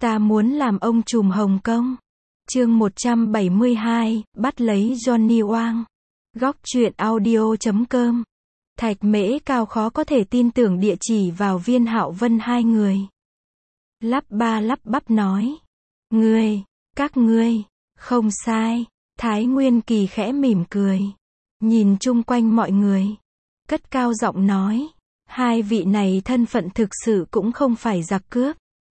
Ta muốn làm ông trùm Hồng Kông. Chương 172, bắt lấy Johnny Wang. Góc truyện audio.com. Thạch Mễ Cao khó có thể tin tưởng địa chỉ vào Viên Hạo Vân hai người. Lắp ba lắp bắp nói. Các ngươi, không sai. Thái Nguyên Kỳ khẽ mỉm cười. Nhìn chung quanh mọi người. Cất cao giọng nói. Hai vị này thân phận thực sự cũng không phải giặc cướp.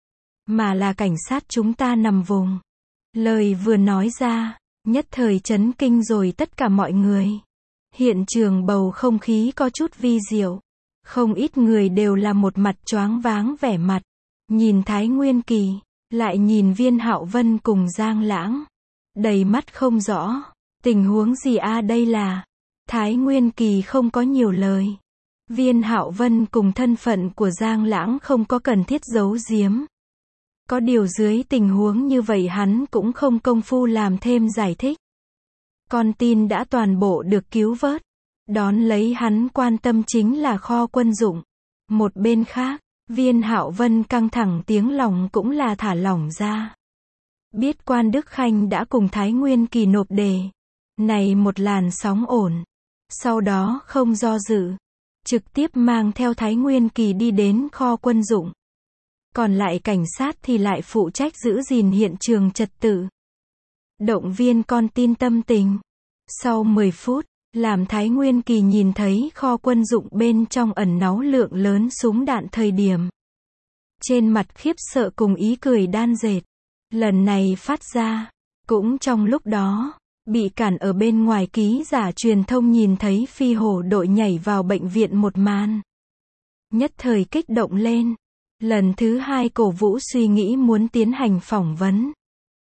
Mà là cảnh sát chúng ta nằm vùng. Lời vừa nói ra, nhất thời chấn kinh rồi tất cả mọi người. Hiện trường bầu không khí có chút vi diệu. Không ít người đều là một mặt choáng váng vẻ mặt. Nhìn Thái Nguyên Kỳ, lại nhìn Viên Hạo Vân cùng Giang Lãng. Đầy mắt không rõ. Tình huống gì đây là? Thái Nguyên Kỳ không có nhiều lời. Viên Hạo Vân cùng thân phận của Giang Lãng không có cần thiết giấu giếm. Có điều dưới tình huống như vậy hắn cũng không công phu làm thêm giải thích. Con tin đã toàn bộ được cứu vớt. Đón lấy hắn quan tâm chính là kho quân dụng. Một bên khác, Viên Hạo Vân căng thẳng tiếng lòng cũng là thả lỏng ra. Biết Quan Đức Khanh đã cùng Thái Nguyên Kỳ nộp đề. Này một làn sóng ổn. Sau đó không do dự. Trực tiếp mang theo Thái Nguyên Kỳ đi đến kho quân dụng. Còn lại cảnh sát thì lại phụ trách giữ gìn hiện trường trật tự. Động viên con tin tâm tình. Sau 10 phút, làm Thái Nguyên Kỳ nhìn thấy kho quân dụng bên trong ẩn náu lượng lớn súng đạn thời điểm. Trên mặt khiếp sợ cùng ý cười đan dệt. Lần này phát ra. Cũng trong lúc đó, bị cản ở bên ngoài ký giả truyền thông nhìn thấy phi hổ đội nhảy vào bệnh viện một màn. Nhất thời kích động lên. Lần thứ hai cổ vũ suy nghĩ muốn tiến hành phỏng vấn.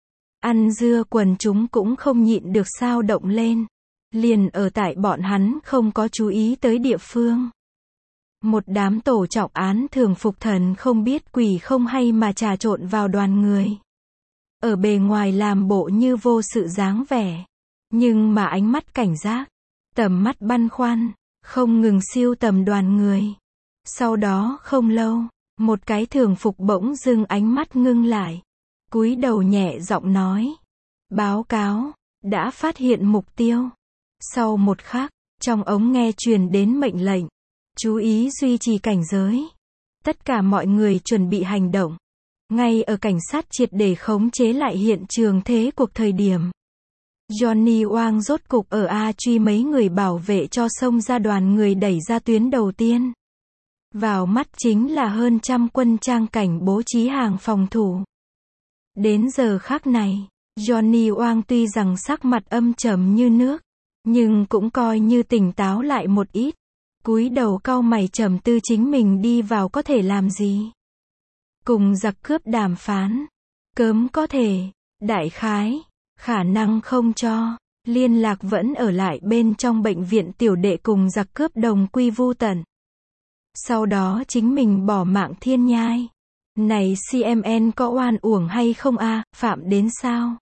Ăn dưa quần chúng cũng không nhịn được sao động lên. Liền ở tại bọn hắn không có chú ý tới địa phương. Một đám tổ trọng án thường phục thần không biết quỷ không hay mà trà trộn vào đoàn người. Ở bề ngoài làm bộ như vô sự dáng vẻ. Nhưng mà ánh mắt cảnh giác, tầm mắt băn khoăn, không ngừng siêu tầm đoàn người. Sau đó không lâu, một cái thường phục bỗng dưng ánh mắt ngưng lại. Cúi đầu nhẹ giọng nói. Báo cáo, đã phát hiện mục tiêu. Sau một khắc, trong ống nghe truyền đến mệnh lệnh. Chú ý duy trì cảnh giới. Tất cả mọi người chuẩn bị hành động. Ngay ở cảnh sát triệt để khống chế lại hiện trường thế cuộc thời điểm. Johnny Wang rốt cục ở truy mấy người bảo vệ cho xông ra đoàn người đẩy ra tuyến đầu tiên. Vào mắt chính là hơn 100 quân trang cảnh bố trí hàng phòng thủ. Đến giờ khắc này, Johnny Wang tuy rằng sắc mặt âm trầm như nước, nhưng cũng coi như tỉnh táo lại một ít. Cúi đầu cau mày trầm tư chính mình đi vào có thể làm gì. Cùng giặc cướp đàm phán. Cấm có thể, đại khái, khả năng không cho. Liên lạc vẫn ở lại bên trong bệnh viện tiểu đệ cùng giặc cướp đồng quy vu tận. Sau đó chính mình bỏ mạng thiên nhai. Này CMN có oan uổng hay không phạm đến sao?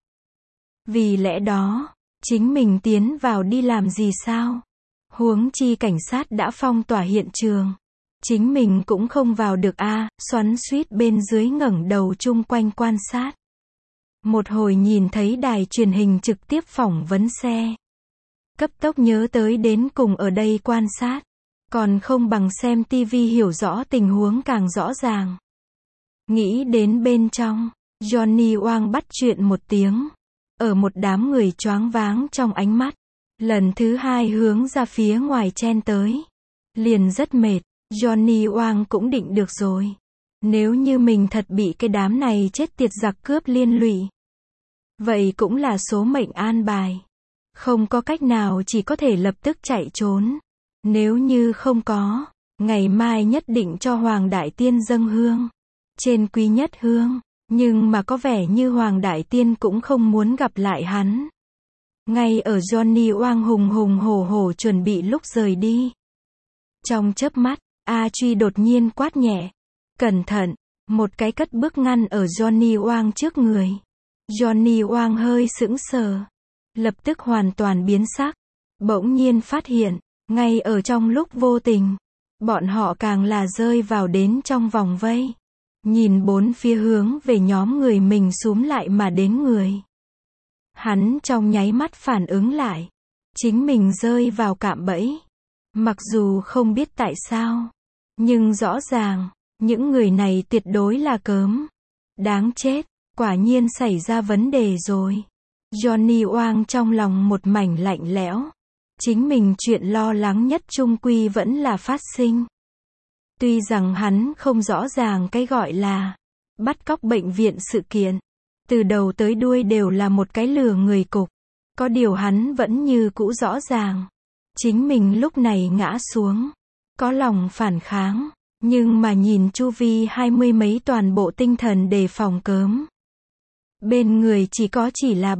Vì lẽ đó, chính mình tiến vào đi làm gì sao? Huống chi cảnh sát đã phong tỏa hiện trường. Chính mình cũng không vào được xoắn xuýt bên dưới ngẩng đầu chung quanh quan sát. Một hồi nhìn thấy đài truyền hình trực tiếp phỏng vấn xe. Cấp tốc nhớ tới đến cùng ở đây quan sát. Còn không bằng xem TV hiểu rõ tình huống càng rõ ràng. Nghĩ đến bên trong, Johnny Wang bắt chuyện một tiếng. Ở một đám người choáng váng trong ánh mắt. Lần thứ hai hướng ra phía ngoài chen tới. Liền rất mệt, Johnny Wang cũng định được rồi. Nếu như mình thật bị cái đám này chết tiệt giặc cướp liên lụy. Vậy cũng là số mệnh an bài. Không có cách nào chỉ có thể lập tức chạy trốn. Nếu như không có, ngày mai nhất định cho Hoàng Đại Tiên dâng hương. Trên quý nhất hương, nhưng mà có vẻ như Hoàng Đại Tiên cũng không muốn gặp lại hắn. Ngay ở Johnny Wang hùng hổ chuẩn bị lúc rời đi. Trong chớp mắt, truy đột nhiên quát nhẹ. Cẩn thận, một cái cất bước ngăn ở Johnny Wang trước người. Johnny Wang hơi sững sờ. Lập tức hoàn toàn biến sắc. Bỗng nhiên phát hiện, ngay ở trong lúc vô tình, bọn họ càng là rơi vào đến trong vòng vây. nhìn bốn phía hướng về nhóm người mình xúm lại mà đến người. Hắn trong nháy mắt phản ứng lại. Chính mình rơi vào cạm bẫy. Mặc dù không biết tại sao, nhưng rõ ràng, những người này tuyệt đối là cớm. Đáng chết, quả nhiên xảy ra vấn đề rồi. Johnny Wang trong lòng một mảnh lạnh lẽo. Chính mình chuyện lo lắng nhất chung quy vẫn là phát sinh. Tuy rằng hắn không rõ ràng cái gọi là bắt cóc bệnh viện sự kiện. Từ đầu tới đuôi đều là một cái lừa người cục. Có điều hắn vẫn như cũ rõ ràng. Chính mình lúc này ngã xuống. Có lòng phản kháng. Nhưng mà nhìn chu vi 20 mấy toàn bộ tinh thần đề phòng cớm. Bên người chỉ là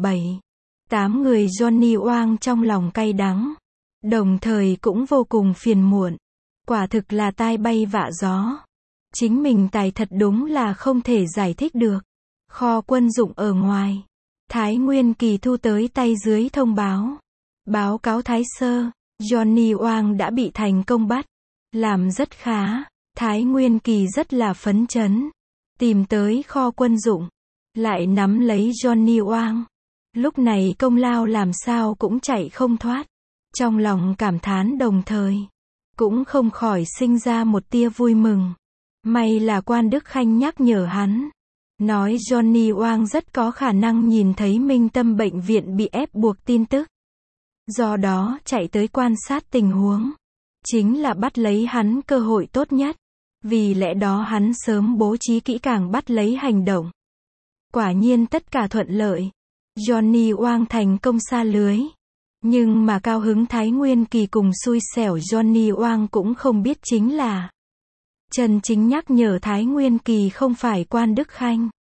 7-8 người. Johnny Wang trong lòng cay đắng. Đồng thời cũng vô cùng phiền muộn. Quả thực là tai bay vạ gió. Chính mình tài thật đúng là không thể giải thích được. Kho quân dụng ở ngoài. Thái Nguyên Kỳ thu tới tay dưới thông báo. Báo cáo Thái Sơ, Johnny Wang đã bị thành công bắt. Làm rất khá. Thái Nguyên Kỳ rất là phấn chấn. Tìm tới kho quân dụng. Lại nắm lấy Johnny Wang. Lúc này công lao làm sao cũng chạy không thoát. Trong lòng cảm thán đồng thời. Cũng không khỏi sinh ra một tia vui mừng. May là Quan Đức Khanh nhắc nhở hắn. Nói Johnny Wang rất có khả năng nhìn thấy Minh Tâm bệnh viện bị ép buộc tin tức. Do đó chạy tới quan sát tình huống. Chính là bắt lấy hắn cơ hội tốt nhất. Vì lẽ đó hắn sớm bố trí kỹ càng bắt lấy hành động. Quả nhiên tất cả thuận lợi. Johnny Wang thành công sa lưới. Nhưng mà cao hứng Thái Nguyên Kỳ cùng xui xẻo Johnny Wang cũng không biết chính là chân chính nhắc nhở Thái Nguyên Kỳ không phải Quan Đức Khanh,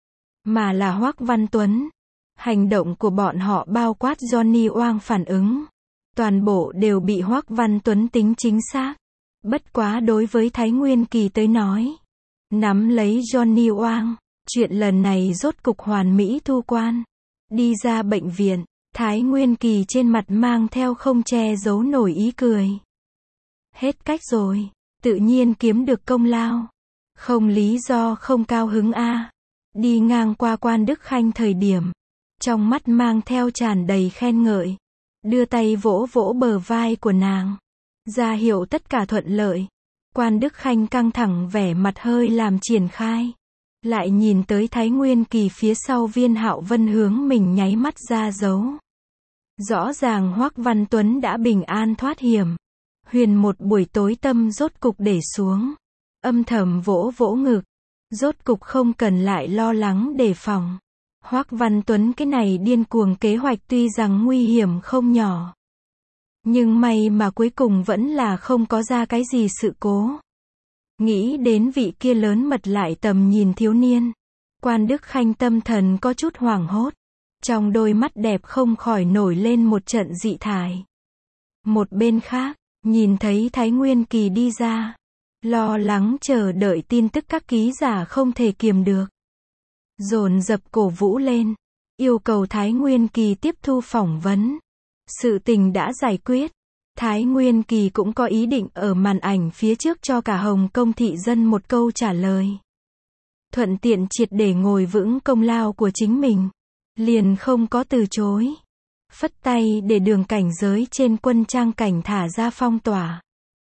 mà là Hoắc Văn Tuấn. Hành động của bọn họ bao quát Johnny Wang phản ứng. Toàn bộ đều bị Hoắc Văn Tuấn tính chính xác. Bất quá đối với Thái Nguyên Kỳ tới nói. Nắm lấy Johnny Wang. Chuyện lần này rốt cục hoàn mỹ thu quan. Đi ra bệnh viện. Thái Nguyên Kỳ trên mặt mang theo không che giấu nổi ý cười. Hết cách rồi. Tự nhiên kiếm được công lao. Không lý do không cao hứng a. Đi ngang qua Quan Đức Khanh thời điểm. Trong mắt mang theo tràn đầy khen ngợi. Đưa tay vỗ vỗ bờ vai của nàng. Ra hiệu tất cả thuận lợi. Quan Đức Khanh căng thẳng vẻ mặt hơi làm triển khai. Lại nhìn tới Thái Nguyên Kỳ phía sau Viên Hạo Vân hướng mình nháy mắt ra dấu. Rõ ràng Hoắc Văn Tuấn đã bình an thoát hiểm. Huyền một buổi tối tâm rốt cục để xuống. Âm thầm vỗ vỗ ngực. Rốt cục không cần lại lo lắng đề phòng. Hoắc Văn Tuấn cái này điên cuồng kế hoạch tuy rằng nguy hiểm không nhỏ. Nhưng may mà cuối cùng vẫn là không có ra cái gì sự cố. Nghĩ đến vị kia lớn mật lại tầm nhìn thiếu niên. Quan Đức Khanh tâm thần có chút hoảng hốt. Trong đôi mắt đẹp không khỏi nổi lên một trận dị thải. Một bên khác, nhìn thấy Thái Nguyên Kỳ đi ra. Lo lắng chờ đợi tin tức các ký giả không thể kiềm được. Dồn dập cổ vũ lên. Yêu cầu Thái Nguyên Kỳ tiếp thu phỏng vấn. Sự tình đã giải quyết. Thái Nguyên Kỳ cũng có ý định ở màn ảnh phía trước cho cả Hồng Kông thị dân một câu trả lời. Thuận tiện triệt để ngồi vững công lao của chính mình. Liền không có từ chối. Phất tay để đường cảnh giới trên quân trang cảnh thả ra phong tỏa.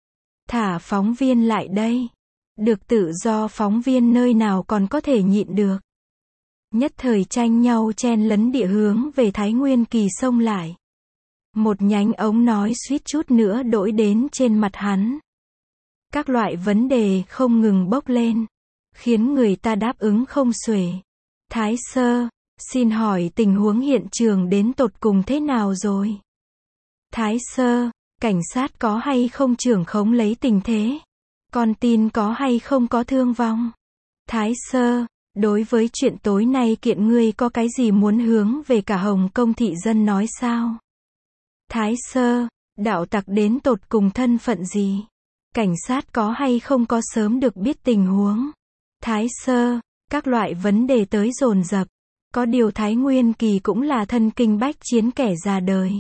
Thả phóng viên lại đây. Được tự do phóng viên nơi nào còn có thể nhịn được. Nhất thời tranh nhau chen lấn địa hướng về Thái Nguyên Kỳ xông lại. Một nhánh ống nói suýt chút nữa đỗi đến trên mặt hắn. Các loại vấn đề không ngừng bốc lên. Khiến người ta đáp ứng không xuể. Thái Sơ, xin hỏi tình huống hiện trường đến tột cùng thế nào rồi? Thái Sơ, cảnh sát có hay không trưởng khống lấy tình thế? Con tin có hay không có thương vong? Thái Sơ, đối với chuyện tối nay kiện ngươi có cái gì muốn hướng về cả Hồng Kông thị dân nói sao? Thái Sơ, đạo tặc đến tột cùng thân phận gì? Cảnh sát có hay không có sớm được biết tình huống? Thái Sơ, các loại vấn đề tới dồn dập. Có điều Thái Nguyên Kỳ cũng là thân kinh bách chiến kẻ già đời.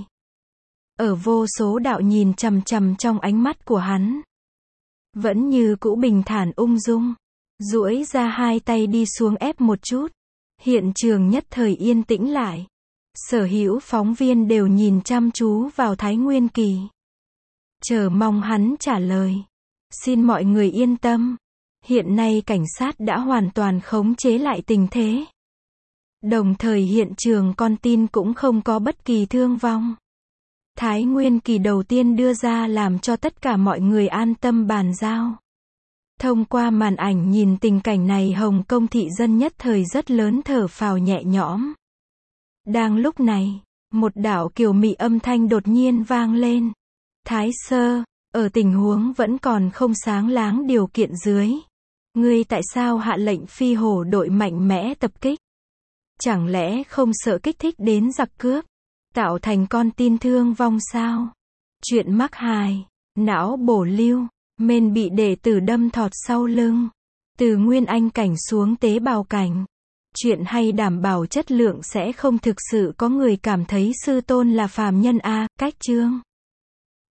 Ở vô số đạo nhìn chằm chằm trong ánh mắt của hắn. Vẫn như cũ bình thản ung dung. duỗi ra hai tay đi xuống ép một chút. Hiện trường nhất thời yên tĩnh lại. Sở hữu phóng viên đều nhìn chăm chú vào Thái Nguyên Kỳ. Chờ mong hắn trả lời. Xin mọi người yên tâm. Hiện nay cảnh sát đã hoàn toàn khống chế lại tình thế. Đồng thời hiện trường con tin cũng không có bất kỳ thương vong. Thái Nguyên Kỳ đầu tiên đưa ra làm cho tất cả mọi người an tâm bàn giao. Thông qua màn ảnh nhìn tình cảnh này, Hồng Kông thị dân nhất thời rất lớn thở phào nhẹ nhõm. Đang lúc này, một đạo kiều mị âm thanh đột nhiên vang lên. Thái sơ, ở tình huống vẫn còn không sáng láng điều kiện dưới, ngươi tại sao hạ lệnh phi hổ đội mạnh mẽ tập kích? Chẳng lẽ không sợ kích thích đến giặc cướp, tạo thành con tin thương vong sao? Chuyện mắc hài, não bổ lưu, men bị đệ tử đâm thọt sau lưng. Từ nguyên anh cảnh xuống tế bào cảnh. Chuyện hay đảm bảo chất lượng sẽ không thực sự có người cảm thấy sư tôn là phàm nhân a. Cách chương